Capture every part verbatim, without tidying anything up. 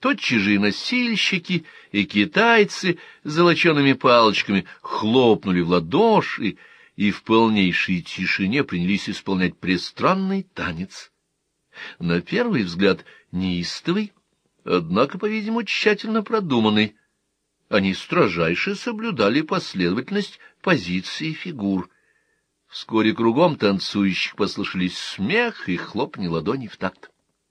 Тотчас же и носильщики, и китайцы с золочеными палочками хлопнули в ладоши и в полнейшей тишине принялись исполнять престранный танец. На первый взгляд неистовый, однако, по-видимому, тщательно продуманный. Они строжайше соблюдали последовательность позиций и фигур. Вскоре кругом танцующих послышались смех и хлопанье ладоней в такт.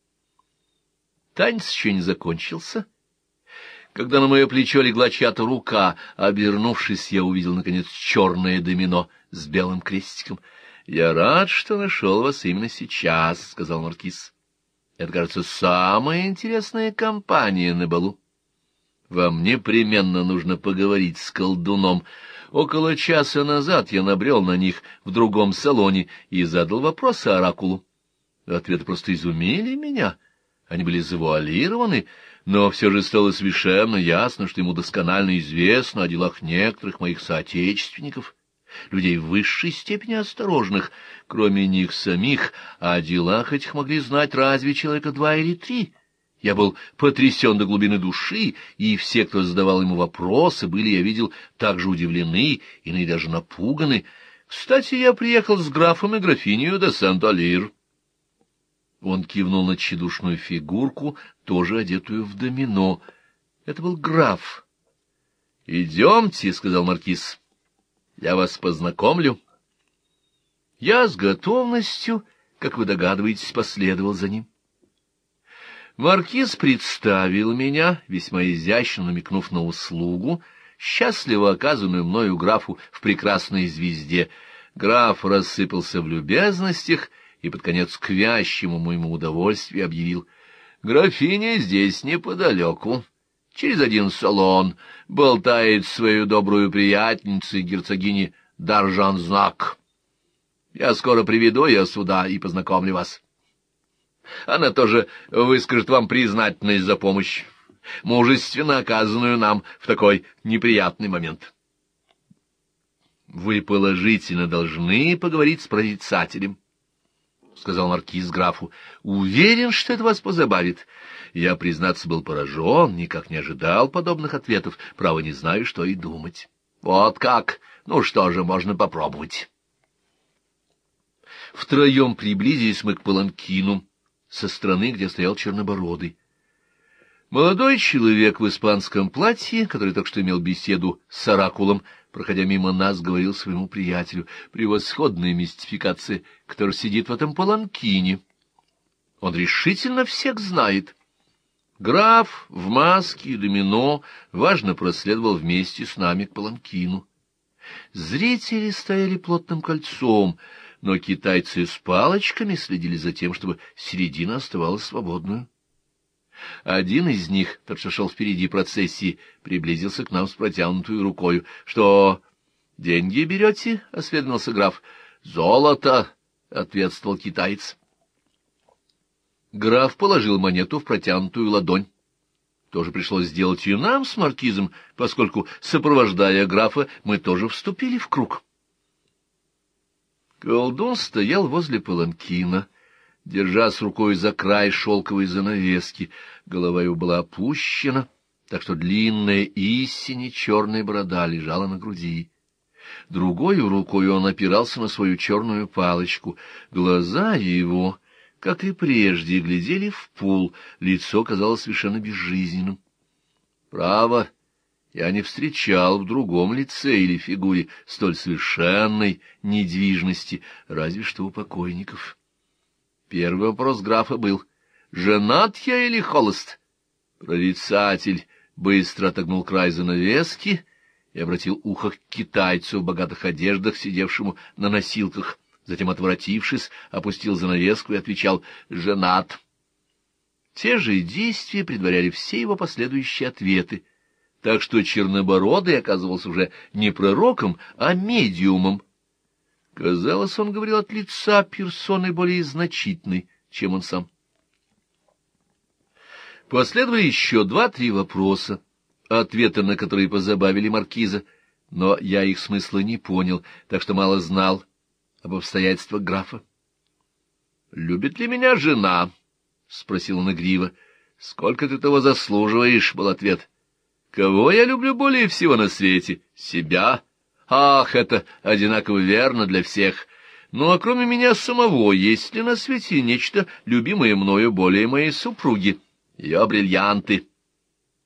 Танец еще не закончился. Когда на мое плечо легла чья-то рука, обернувшись, я увидел, наконец, черное домино с белым крестиком. — Я рад, что нашел вас именно сейчас, — сказал маркиз. — Это, кажется, самая интересная компания на балу. Вам непременно нужно поговорить с колдуном. Около часа назад я набрел на них в другом салоне и задал вопросы оракулу. Ответы просто изумили меня. Они были завуалированы, но все же стало совершенно ясно, что ему досконально известно о делах некоторых моих соотечественников, людей в высшей степени осторожных. Кроме них самих, о делах этих могли знать разве человека два или три. Я был потрясен до глубины души, и все, кто задавал ему вопросы, были, я видел, так же удивлены, иные даже напуганы. Кстати, я приехал с графом и графинею де Сент-Алир. Он кивнул на тщедушную фигурку, тоже одетую в домино. Это был граф. — Идемте, — сказал маркиз, — я вас познакомлю. Я с готовностью, как вы догадываетесь, последовал за ним. Маркиз представил меня, весьма изящно намекнув на услугу, счастливо оказанную мною графу в прекрасной звезде. Граф рассыпался в любезностях и под конец к вящему моему удовольствию объявил: «Графиня здесь неподалеку, через один салон, болтает свою добрую приятницей герцогини Даржанзнак. Я скоро приведу ее сюда и познакомлю вас. Она тоже выскажет вам признательность за помощь, мужественно оказанную нам в такой неприятный момент. Вы положительно должны поговорить с прорицателем, — сказал маркиз графу. — Уверен, что это вас позабавит. Я, признаться, был поражен, никак не ожидал подобных ответов, право не знаю, что и думать. — Вот как? Ну что же, можно попробовать. Втроем приблизились мы к паланкину со стороны, где стоял Чернобородый. Молодой человек в испанском платье, который только что имел беседу с оракулом, проходя мимо нас, говорил своему приятелю: «Превосходная мистификация, который сидит в этом паланкине. Он решительно всех знает». Граф в маске и домино важно проследовал вместе с нами к паланкину. Зрители стояли плотным кольцом, но китайцы с палочками следили за тем, чтобы середина оставалась свободную. Один из них, тот, что шел впереди процессии, приблизился к нам с протянутой рукою. — Что, деньги берете? — осведомился граф. — Золото, — ответствовал китаец. Граф положил монету в протянутую ладонь. Тоже пришлось сделать и нам с маркизом, поскольку, сопровождая графа, мы тоже вступили в круг. Колдун стоял возле паланкина, держась рукой за край шелковой занавески. Голова его была опущена, так что длинная истине черная борода лежала на груди. Другой рукой он опирался на свою черную палочку. Глаза его, как и прежде, глядели в пол, лицо казалось совершенно безжизненным. Право, я не встречал в другом лице или фигуре столь совершенной недвижности, разве что у покойников. Первый вопрос графа был: «Женат я или холост?» Прорицатель быстро отогнул край занавески и обратил ухо к китайцу в богатых одеждах, сидевшему на носилках. Затем, отворотившись, опустил занавеску и отвечал: «Женат». Те же действия предваряли все его последующие ответы, так что Чернобородый оказывался уже не пророком, а медиумом. Казалось, он говорил от лица персоны более значительной, чем он сам. Последовали еще два-три вопроса, ответы на которые позабавили маркиза, но я их смысла не понял, так что мало знал об обстоятельствах графа. — Любит ли меня жена? — спросил он игриво. Сколько ты того заслуживаешь, — был ответ. Кого я люблю более всего на свете? Себя. Ах, это одинаково верно для всех. Ну, а кроме меня самого, есть ли на свете нечто, любимое мною более моей супруги? Ее бриллианты.